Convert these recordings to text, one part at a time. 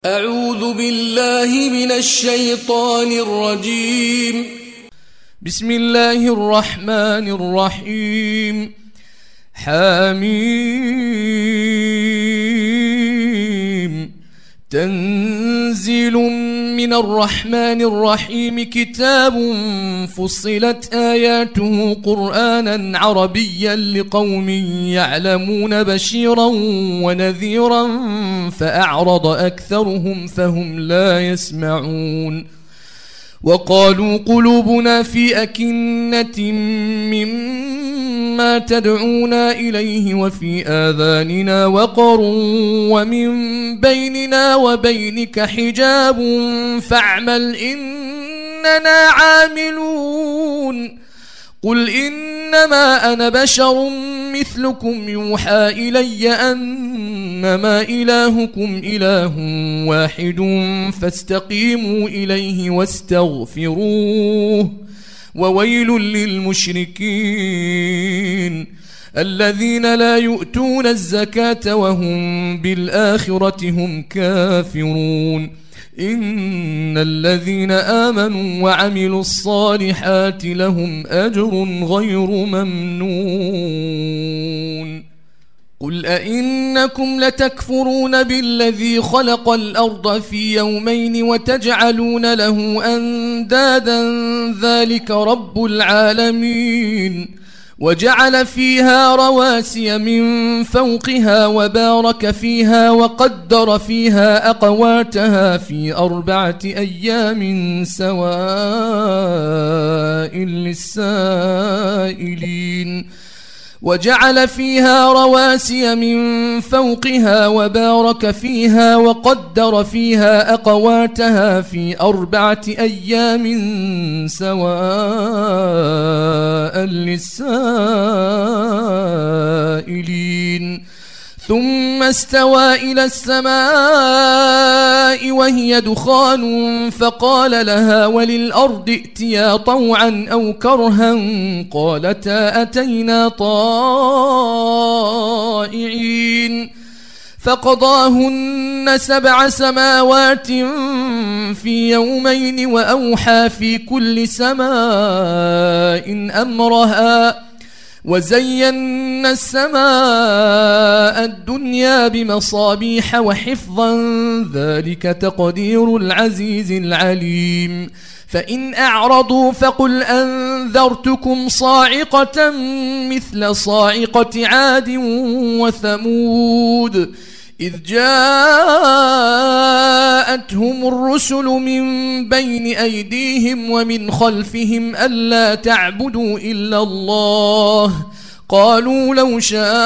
أعوذ بالله من الشيطان الرجيم. بسم الله الرحمن الرحيم. حميم. تنزيل من الرحمن الرحيم. كتاب فصلت آياته قرآنا عربيا لقوم يعلمون بشيرا ونذيرا فأعرض أكثرهم فهم لا يسمعون. وقالوا قلوبنا في أكنة مما تدعونا إليه وفي آذاننا وقر ومن بيننا وبينك حجاب فاعمل إننا عاملون. قل إنما أنا بشر مثلكم يوحى إلي أنما إلهكم إله واحد فاستقيموا إليه واستغفروه وويل للمشركين الذين لا يؤتون الزكاة وهم بالآخرة هم كافرون. إن الذين آمنوا وعملوا الصالحات لهم أجر غير ممنون. قل أئنكم لتكفرون بالذي خلق الأرض في يومين وتجعلون له أندادا ذلك رب العالمين. وجعل فيها رواسي من فوقها وبارك فيها وقدر فيها أقواتها في 4 أيام سواء للسائلين. وجعل فيها رواسي من فوقها وبارك فيها وقدر فيها أقواتها في 4 أيام سواء للسائلين. ثم استوى إلى السماء وهي دخان فقال لها وللأرض ائتيا طوعا أو كرها قالتا أتينا طائعين. فقضاهن 7 سماوات في يومين وأوحى في كل سماء أمرها وزينا السماء الدنيا بمصابيح وحفظا ذلك تقدير العزيز العليم. فإن أعرضوا فقل أنذرتكم صاعقة مثل صاعقة عاد وثمود إذ جاءتهم الرسل من بين أيديهم ومن خلفهم ألا تعبدوا إلا الله قالوا لو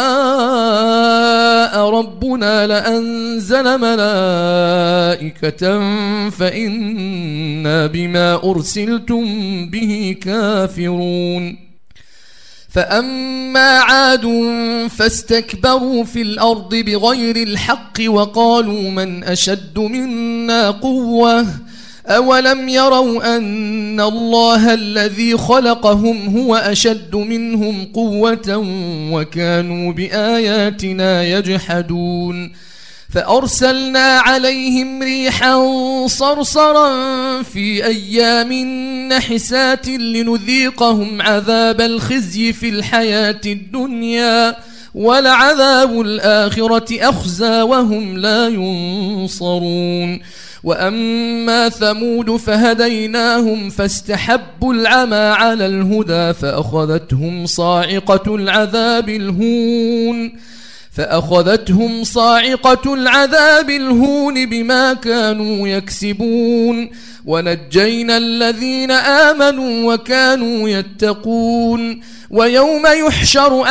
شاء ربنا لأنزل ملائكة فإنا بما أرسلتم به كافرون. فأما عاد فاستكبروا في الأرض بغير الحق وقالوا من أشد منا قوة أولم يروا أن الله الذي خلقهم هو أشد منهم قوة وكانوا بآياتنا يجحدون. فأرسلنا عليهم ريحا صرصرا في أيام نحسات لنذيقهم عذاب الخزي في الحياة الدنيا ولعذاب الآخرة أخزى وهم لا ينصرون. وأما ثمود فهديناهم فاستحبوا العمى على الهدى فأخذتهم صاعقة العذاب الهون بما كانوا يكسبون. ونجينا الذين آمنوا وكانوا يتقون. ويوم يحشر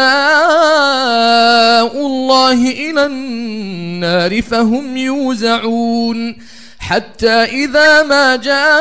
أعداء الله إلى النار فهم يوزعون حتى إذا ما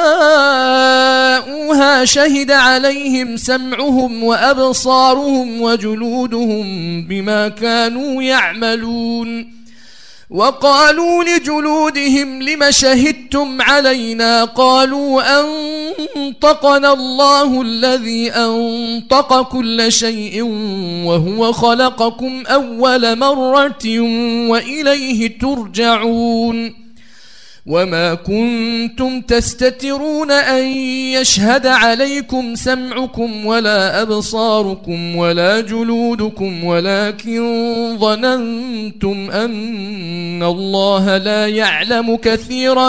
جاءوها شهد عليهم سمعهم وأبصارهم وجلودهم بما كانوا يعملون. وقالوا لجلودهم لم شهدتم علينا قالوا أنطقنا الله الذي أنطق كل شيء وهو خلقكم أول مرة وإليه ترجعون. وما كنتم تستترون أن يشهد عليكم سمعكم ولا أبصاركم ولا جلودكم ولكن ظننتم أن الله لا يعلم كثيرا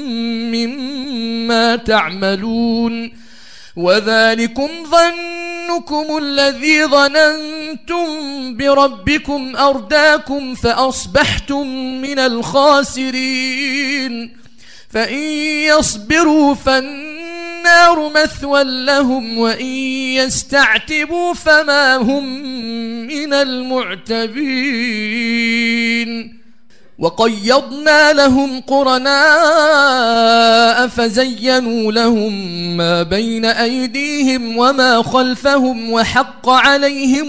مما تعملون وذلكم ظنكم الذي ظننتم بربكم أرداكم فأصبحتم من الخاسرين فإن يصبروا فالنار مثوى لهم وإن يستعتبوا فما هم من المعتبين وقيضنا لهم قرناء فزينوا لهم ما بين أيديهم وما خلفهم وحق عليهم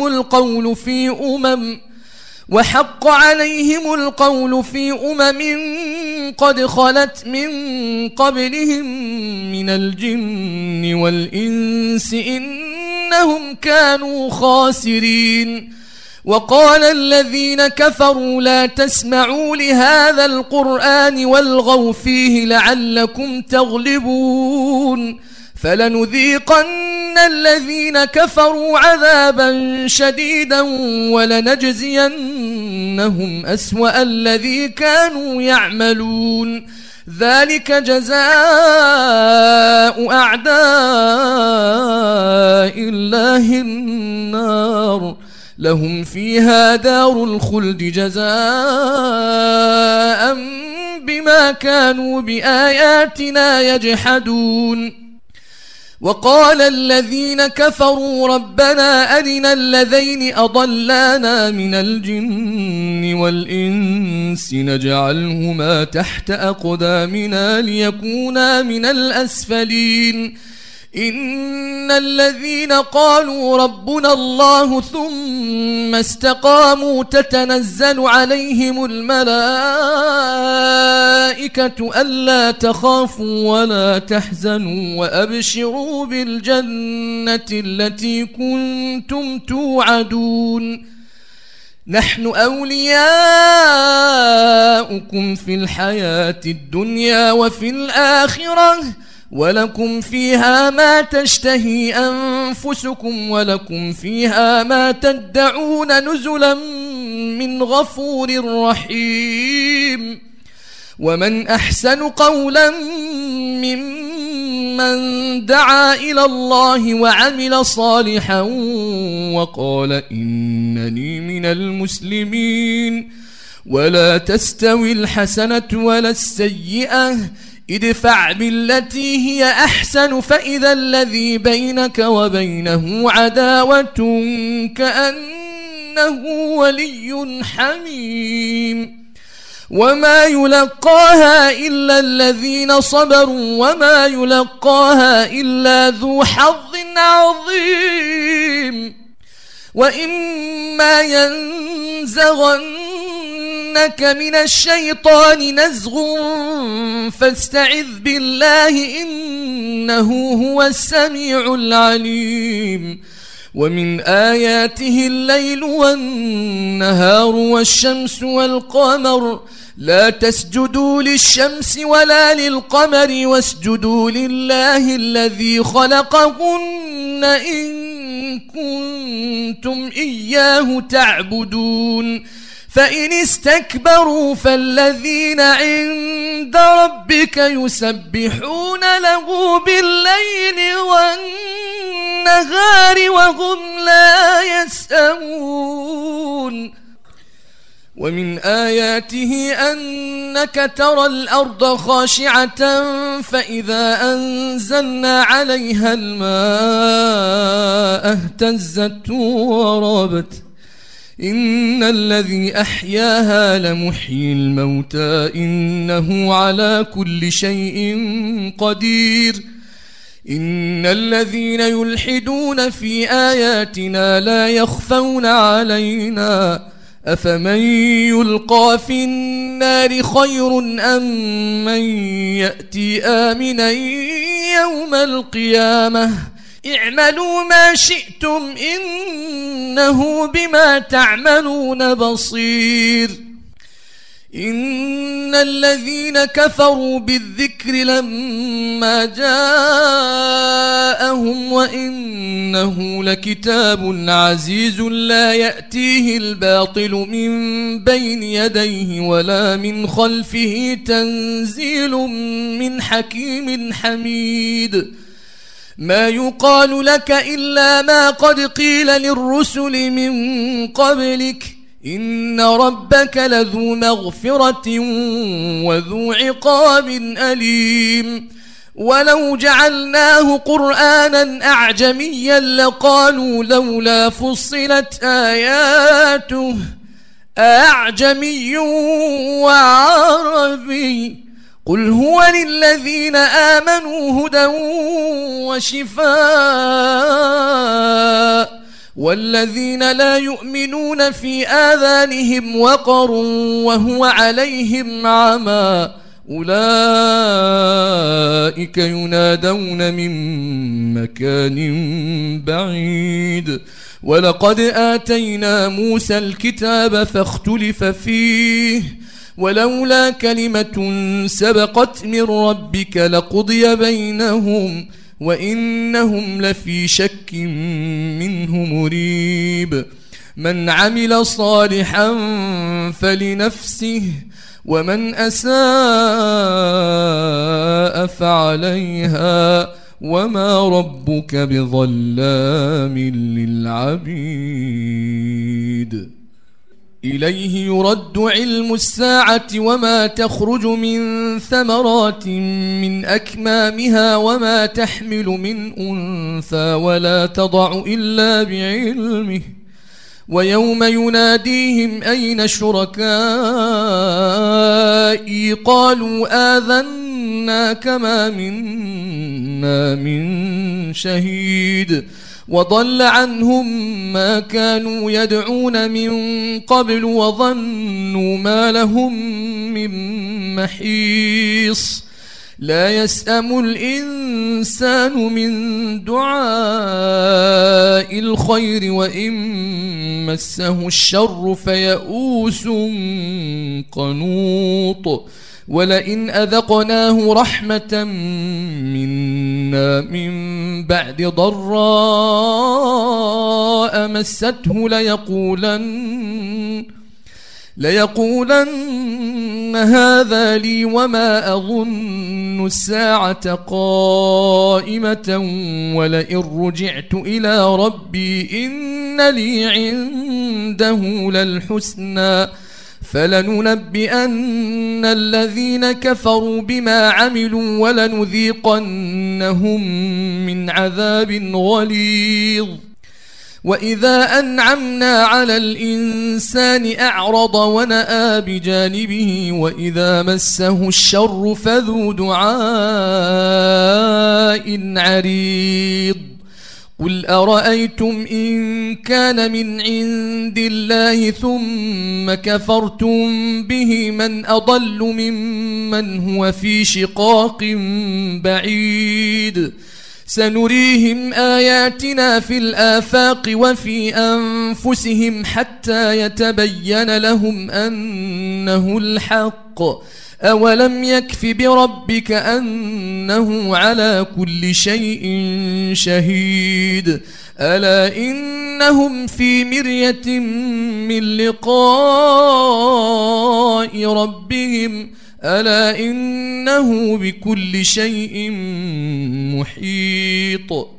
القول في أمم قد خلت من قبلهم من الجن والإنس إنهم كانوا خاسرين وقال الذين كفروا لا تسمعوا لهذا القرآن والغوا فيه لعلكم تغلبون فلنذيقن الذين كفروا عذابا شديدا ولنجزينهم أسوأ الذي كانوا يعملون ذلك جزاء أعداء الله النار لهم فيها دار الخلد جزاء بما كانوا بآياتنا يجحدون وقال الذين كفروا ربنا أرنا الذين أضلانا من الجن والإنس نجعلهما تحت أقدامنا ليكونا من الأسفلين إن الذين قالوا ربنا الله ثم استقاموا تتنزل عليهم الملائكة ألا تخافوا ولا تحزنوا وأبشروا بالجنة التي كنتم توعدون نحن أولياؤكم في الحياة الدنيا وفي الآخرة ولكم فيها ما تشتهي أنفسكم ولكم فيها ما تدعون نزلا من غفور رحيم ومن أحسن قولا ممن دعا إلى الله وعمل صالحا وقال إنني من المسلمين ولا تستوي الحسنة ولا السيئة ادفع بالتي هي أحسن فإذا الذي بينك وبينه عداوة كأنه ولي حميم وما يلقاها إلا الذين صبروا وما يلقاها إلا ذو حظ عظيم وإما ينزغنك من الشيطان نزغ فاستعذ بالله إنه هو السميع العليم ومن آياته الليل والنهار والشمس والقمر لا تسجدوا للشمس ولا للقمر واسجدوا لله الذي خلقهن إن كنتم إياه تعبدون فإن استكبروا فالذين عند ربك يسبحون له بالليل والنهار وهم لا يسأمون ومن آياته أنك ترى الأرض خاشعة فإذا أنزلنا عليها الماء اهتزت وربت إن الذي أحياها لمحيي الموتى إنه على كل شيء قدير إن الذين يلحدون في آياتنا لا يخفون علينا أفمن يلقى في النار خير أم من يأتي آمنا يوم القيامة اعملوا ما شئتم إنه بما تعملون بصير إن الذين كفروا بالذكر لما جاءهم وإنه لكتاب عزيز لا يأتيه الباطل من بين يديه ولا من خلفه تنزيل من حكيم حميد ما يقال لك إلا ما قد قيل للرسل من قبلك إن ربك لذو مغفرة وذو عقاب أليم ولو جعلناه قرآنا أعجميا لقالوا لولا فصلت آياته أعجمي وعربي قل هو للذين آمنوا هدى وشفاء والذين لا يؤمنون في آذانهم وقر وهو عليهم عمى أولئك ينادون من مكان بعيد ولقد آتينا موسى الكتاب فاختلف فيه ولولا كلمة سبقت من ربك لقضي بينهم وإنهم لفي شك منه مريب من عمل صالحا فلنفسه ومن أساء فعليها وما ربك بظلام للعبيد إليه يرد علم الساعة وما تخرج من ثمرات من أكمامها وما تحمل من أنثى ولا تضع إلا بعلمه ويوم يناديهم أين شركائي قالوا آذناك ما منا من شهيد وضل عنهم ما كانوا يدعون من قبل وظنوا ما لهم من محيص لا يسأم الإنسان من دعاء الخير وإن مسه الشر فيئوس قنوط ولئن أذقناه رحمة منا من بعد ضراء مسته ليقولن هذا لي وما أظن الساعة قائمة ولئن رجعت إلى ربي إن لي عنده للحسنى فلننبئن الذين كفروا بما عملوا ولنذيقنهم من عذاب غليظ وإذا أنعمنا على الإنسان أعرض ونأى بجانبه وإذا مسه الشر فذو دعاء عريض قل أرأيتم إن كان من عند الله ثم كفرتم به من أضل ممن هو في شقاق بعيد سنريهم آياتنا في الآفاق وفي أنفسهم حتى يتبين لهم أنه الحق أولم يكف بربك أنه على كل شيء شهيد ألا إنهم في مرية من لقاء ربهم ألا إنه بكل شيء محيط